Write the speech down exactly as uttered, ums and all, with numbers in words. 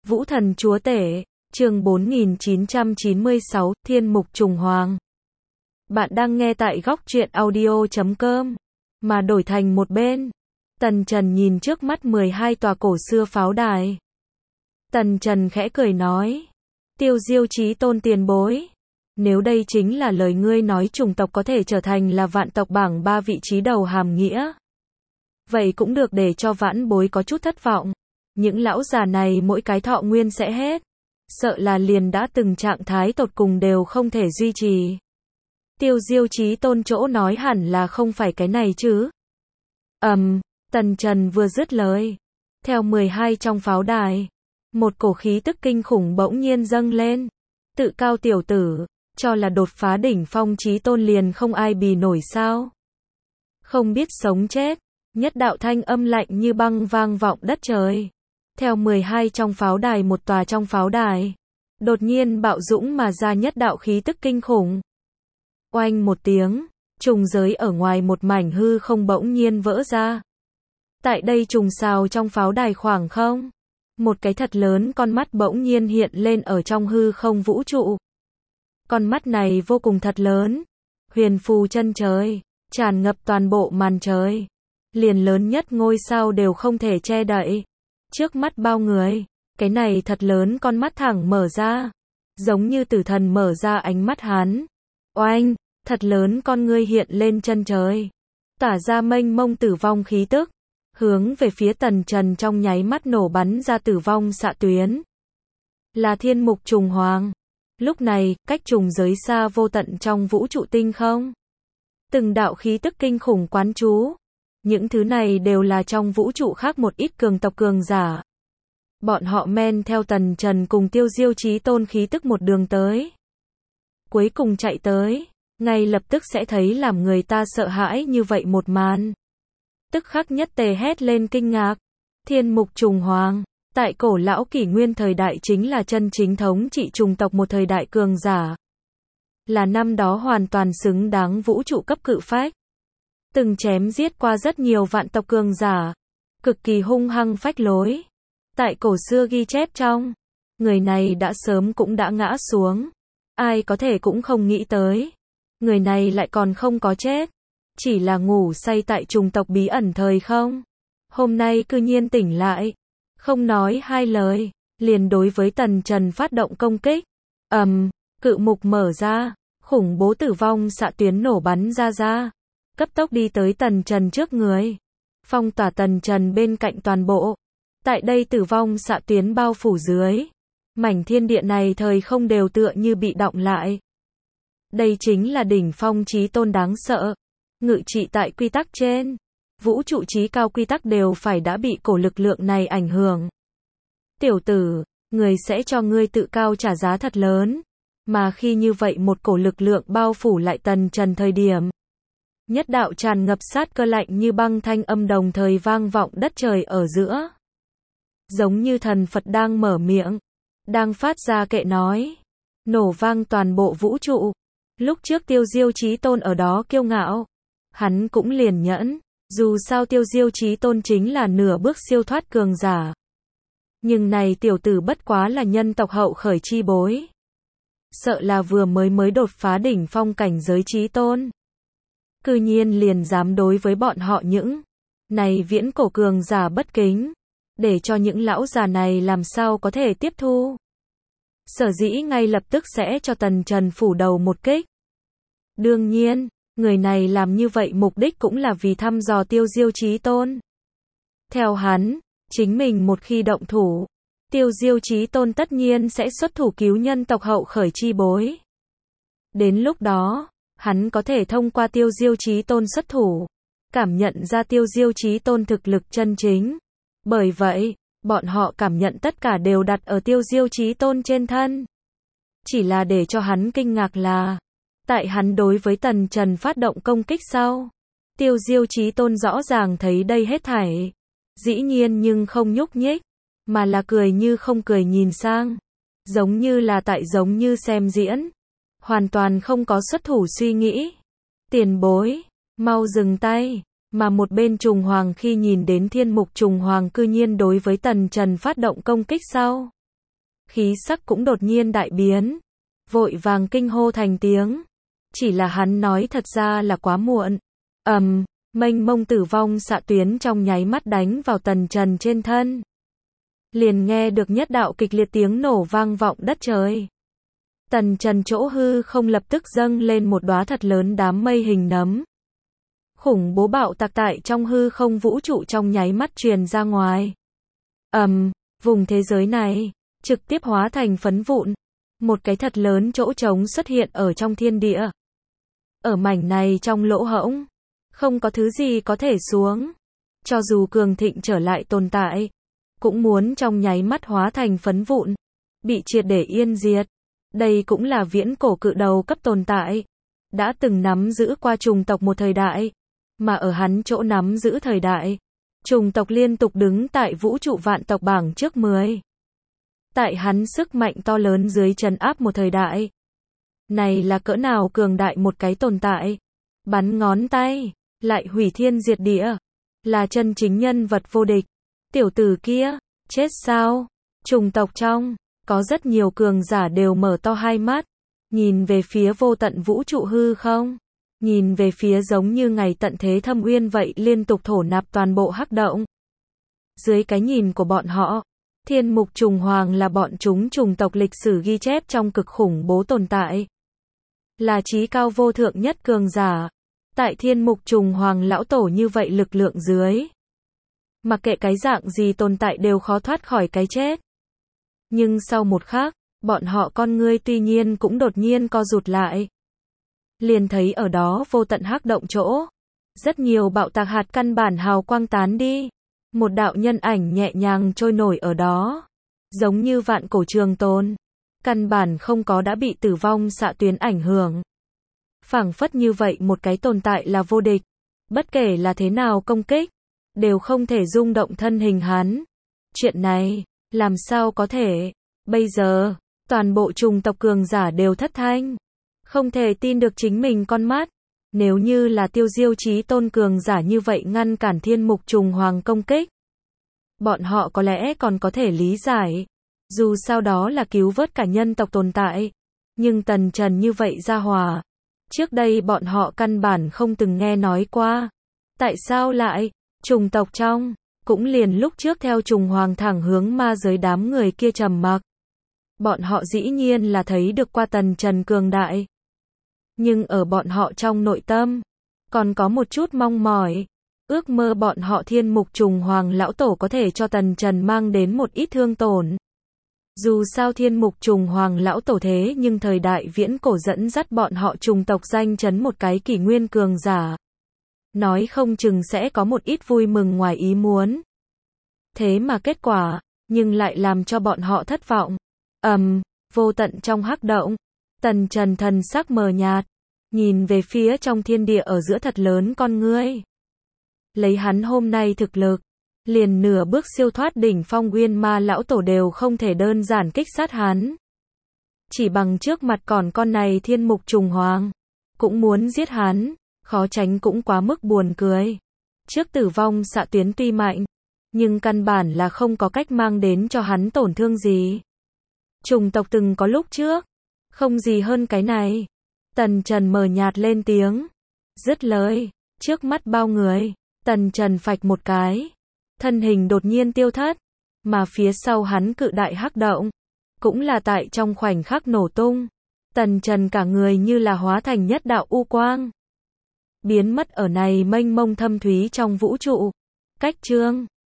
Vũ Thần Chúa Tể, chương bốn nghìn chín trăm chín mươi sáu, Thiên Mục Trùng Hoàng. Bạn đang nghe tại góc truyện audio chấm com, mà đổi thành một bên. Tần Trần nhìn trước mắt mười hai tòa cổ xưa pháo đài. Tần Trần khẽ cười nói, Tiêu Diêu Chí Tôn tiền bối. Nếu đây chính là lời ngươi nói chủng tộc có thể trở thành là vạn tộc bảng ba vị trí đầu hàm nghĩa. Vậy cũng được để cho vãn bối có chút thất vọng. Những lão già này mỗi cái thọ nguyên sẽ hết. Sợ là liền đã từng trạng thái tột cùng đều không thể duy trì. Tiêu Diêu Chí Tôn chỗ nói hẳn là không phải cái này chứ. Ầm, um, Tần Trần vừa dứt lời. Theo mười hai trong pháo đài, một cổ khí tức kinh khủng bỗng nhiên dâng lên. Tự cao tiểu tử, cho là đột phá đỉnh phong Chí Tôn liền không ai bì nổi sao. Không biết sống chết, nhất đạo thanh âm lạnh như băng vang vọng đất trời. Theo mười hai trong pháo đài một tòa trong pháo đài, đột nhiên bạo dũng mà ra nhất đạo khí tức kinh khủng. Oanh một tiếng, trùng giới ở ngoài một mảnh hư không bỗng nhiên vỡ ra. Tại đây trùng sao trong pháo đài khoảng không, một cái thật lớn con mắt bỗng nhiên hiện lên ở trong hư không vũ trụ. Con mắt này vô cùng thật lớn, huyền phù chân trời, tràn ngập toàn bộ màn trời. Liền lớn nhất ngôi sao đều không thể che đậy. Trước mắt bao người, cái này thật lớn con mắt thẳng mở ra, giống như tử thần mở ra ánh mắt hắn. Oanh, thật lớn con ngươi hiện lên chân trời, tỏa ra mênh mông tử vong khí tức, hướng về phía Tần Trần trong nháy mắt nổ bắn ra tử vong xạ tuyến. Là Thiên Mục Trùng Hoàng. Lúc này, cách trùng giới xa vô tận trong vũ trụ tinh không, từng đạo khí tức kinh khủng quán trú. Những thứ này đều là trong vũ trụ khác một ít cường tộc cường giả. Bọn họ men theo Tần Trần cùng Tiêu Diêu Chí Tôn khí tức một đường tới. Cuối cùng chạy tới, ngay lập tức sẽ thấy làm người ta sợ hãi như vậy một màn. Tức khắc nhất tề hét lên kinh ngạc. Thiên Mục Trùng Hoàng, tại cổ lão kỷ nguyên thời đại chính là chân chính thống trị trùng tộc một thời đại cường giả. Là năm đó hoàn toàn xứng đáng vũ trụ cấp cự phách. Từng chém giết qua rất nhiều vạn tộc cường giả, cực kỳ hung hăng phách lối. Tại cổ xưa ghi chép trong, người này đã sớm cũng đã ngã xuống. Ai có thể cũng không nghĩ tới, người này lại còn không có chết, chỉ là ngủ say tại trùng tộc bí ẩn thời không. Hôm nay cư nhiên tỉnh lại, không nói hai lời, liền đối với Tần Trần phát động công kích. Ầm, um, cự mục mở ra, khủng bố tử vong xạ tuyến nổ bắn ra ra. Cấp tốc đi tới Tần Trần trước người, phong tỏa Tần Trần bên cạnh toàn bộ. Tại đây tử vong xạ tuyến bao phủ dưới, mảnh thiên địa này thời không đều tựa như bị đọng lại. Đây chính là đỉnh phong Chí Tôn đáng sợ, ngự trị tại quy tắc trên, vũ trụ chí cao quy tắc đều phải đã bị cổ lực lượng này ảnh hưởng. Tiểu tử, người sẽ cho ngươi tự cao trả giá thật lớn, mà khi như vậy một cổ lực lượng bao phủ lại Tần Trần thời điểm, nhất đạo tràn ngập sát cơ lạnh như băng thanh âm đồng thời vang vọng đất trời ở giữa. Giống như thần Phật đang mở miệng, đang phát ra kệ nói, nổ vang toàn bộ vũ trụ. Lúc trước Tiêu Diêu Chí Tôn ở đó kiêu ngạo, hắn cũng liền nhẫn, dù sao Tiêu Diêu Chí Tôn chính là nửa bước siêu thoát cường giả. Nhưng này tiểu tử bất quá là nhân tộc hậu khởi chi bối. Sợ là vừa mới mới đột phá đỉnh phong cảnh giới Chí Tôn. Cư nhiên liền dám đối với bọn họ những này viễn cổ cường giả bất kính, để cho những lão già này làm sao có thể tiếp thu. Sở dĩ ngay lập tức sẽ cho Tần Trần phủ đầu một kích. Đương nhiên, người này làm như vậy mục đích cũng là vì thăm dò Tiêu Diêu Chí Tôn. Theo hắn, chính mình một khi động thủ, Tiêu Diêu Chí Tôn tất nhiên sẽ xuất thủ cứu nhân tộc hậu khởi chi bối. Đến lúc đó, hắn có thể thông qua Tiêu Diêu Chí Tôn xuất thủ, cảm nhận ra Tiêu Diêu Chí Tôn thực lực chân chính. Bởi vậy, bọn họ cảm nhận tất cả đều đặt ở Tiêu Diêu Chí Tôn trên thân. Chỉ là để cho hắn kinh ngạc là, tại hắn đối với Tần Trần phát động công kích sau, Tiêu Diêu Chí Tôn rõ ràng thấy đây hết thảy, dĩ nhiên nhưng không nhúc nhích, mà là cười như không cười nhìn sang, giống như là tại giống như xem diễn. Hoàn toàn không có xuất thủ suy nghĩ. Tiền bối, mau dừng tay. Mà một bên Trùng Hoàng khi nhìn đến Thiên Mục Trùng Hoàng cư nhiên đối với Tần Trần phát động công kích sau, khí sắc cũng đột nhiên đại biến, vội vàng kinh hô thành tiếng. Chỉ là hắn nói thật ra là quá muộn. Ầm, mênh mông tử vong xạ tuyến trong nháy mắt đánh vào Tần Trần trên thân. Liền nghe được nhất đạo kịch liệt tiếng nổ vang vọng đất trời. Tần Trần chỗ hư không lập tức dâng lên một đóa thật lớn đám mây hình nấm. Khủng bố bạo tạc tại trong hư không vũ trụ trong nháy mắt truyền ra ngoài. Ầm, vùng thế giới này trực tiếp hóa thành phấn vụn. Một cái thật lớn chỗ trống xuất hiện ở trong thiên địa. Ở mảnh này trong lỗ hổng, không có thứ gì có thể xuống. Cho dù cường thịnh trở lại tồn tại, cũng muốn trong nháy mắt hóa thành phấn vụn, bị triệt để yên diệt. Đây cũng là viễn cổ cự đầu cấp tồn tại, đã từng nắm giữ qua trùng tộc một thời đại, mà ở hắn chỗ nắm giữ thời đại, trùng tộc liên tục đứng tại vũ trụ vạn tộc bảng trước mười. Tại hắn sức mạnh to lớn dưới trấn áp một thời đại. Này là cỡ nào cường đại một cái tồn tại. Bắn ngón tay, lại hủy thiên diệt địa. Là chân chính nhân vật vô địch. Tiểu tử kia, chết sao? Trùng tộc trong, có rất nhiều cường giả đều mở to hai mắt. Nhìn về phía vô tận vũ trụ hư không? Nhìn về phía giống như ngày tận thế thâm uyên vậy liên tục thổ nạp toàn bộ hắc động. Dưới cái nhìn của bọn họ, Thiên Mục Trùng Hoàng là bọn chúng trùng tộc lịch sử ghi chép trong cực khủng bố tồn tại. Là chí cao vô thượng nhất cường giả. Tại Thiên Mục Trùng Hoàng lão tổ như vậy lực lượng dưới. Mặc kệ cái dạng gì tồn tại đều khó thoát khỏi cái chết. Nhưng sau một khắc, bọn họ con ngươi tuy nhiên cũng đột nhiên co rụt lại. Liền thấy ở đó vô tận hắc động chỗ. Rất nhiều bạo tạc hạt căn bản hào quang tán đi. Một đạo nhân ảnh nhẹ nhàng trôi nổi ở đó. Giống như vạn cổ trường tồn. Căn bản không có đã bị tử vong xạ tuyến ảnh hưởng. Phảng phất như vậy một cái tồn tại là vô địch. Bất kể là thế nào công kích, đều không thể rung động thân hình hắn. Chuyện này, làm sao có thể? Bây giờ, toàn bộ trùng tộc cường giả đều thất thanh. Không thể tin được chính mình con mắt. Nếu như là Tiêu Diêu Chí Tôn cường giả như vậy ngăn cản Thiên Mục Trùng Hoàng công kích, bọn họ có lẽ còn có thể lý giải. Dù sao đó là cứu vớt cả nhân tộc tồn tại. Nhưng Tần Trần như vậy ra hòa. Trước đây bọn họ căn bản không từng nghe nói qua. Tại sao lại? Trùng tộc trong, cũng liền lúc trước theo Trùng Hoàng thẳng hướng ma giới đám người kia trầm mặc. Bọn họ dĩ nhiên là thấy được qua Tần Trần cường đại. Nhưng ở bọn họ trong nội tâm, còn có một chút mong mỏi. Ước mơ bọn họ Thiên Mục Trùng Hoàng lão tổ có thể cho Tần Trần mang đến một ít thương tổn. Dù sao Thiên Mục Trùng Hoàng lão tổ thế nhưng thời đại viễn cổ dẫn dắt bọn họ trùng tộc danh chấn một cái kỷ nguyên cường giả. Nói không chừng sẽ có một ít vui mừng ngoài ý muốn. Thế mà kết quả, nhưng lại làm cho bọn họ thất vọng. Ầm, um, vô tận trong hắc động, Tần Trần thần sắc mờ nhạt, nhìn về phía trong thiên địa ở giữa thật lớn con ngươi. Lấy hắn hôm nay thực lực, liền nửa bước siêu thoát đỉnh phong Uyên Ma lão tổ đều không thể đơn giản kích sát hắn. Chỉ bằng trước mặt còn con này Thiên Mục Trùng Hoàng, cũng muốn giết hắn, khó tránh cũng quá mức buồn cười. Trước tử vong xạ tuyến tuy mạnh, nhưng căn bản là không có cách mang đến cho hắn tổn thương gì. Trùng tộc từng có lúc trước, không gì hơn cái này. Tần Trần mờ nhạt lên tiếng, dứt lời, trước mắt bao người, Tần Trần phạch một cái, thân hình đột nhiên tiêu thất, mà phía sau hắn cự đại hắc động, cũng là tại trong khoảnh khắc nổ tung. Tần Trần cả người như là hóa thành nhất đạo u quang, biến mất ở này mênh mông thâm thúy trong vũ trụ. Cách chương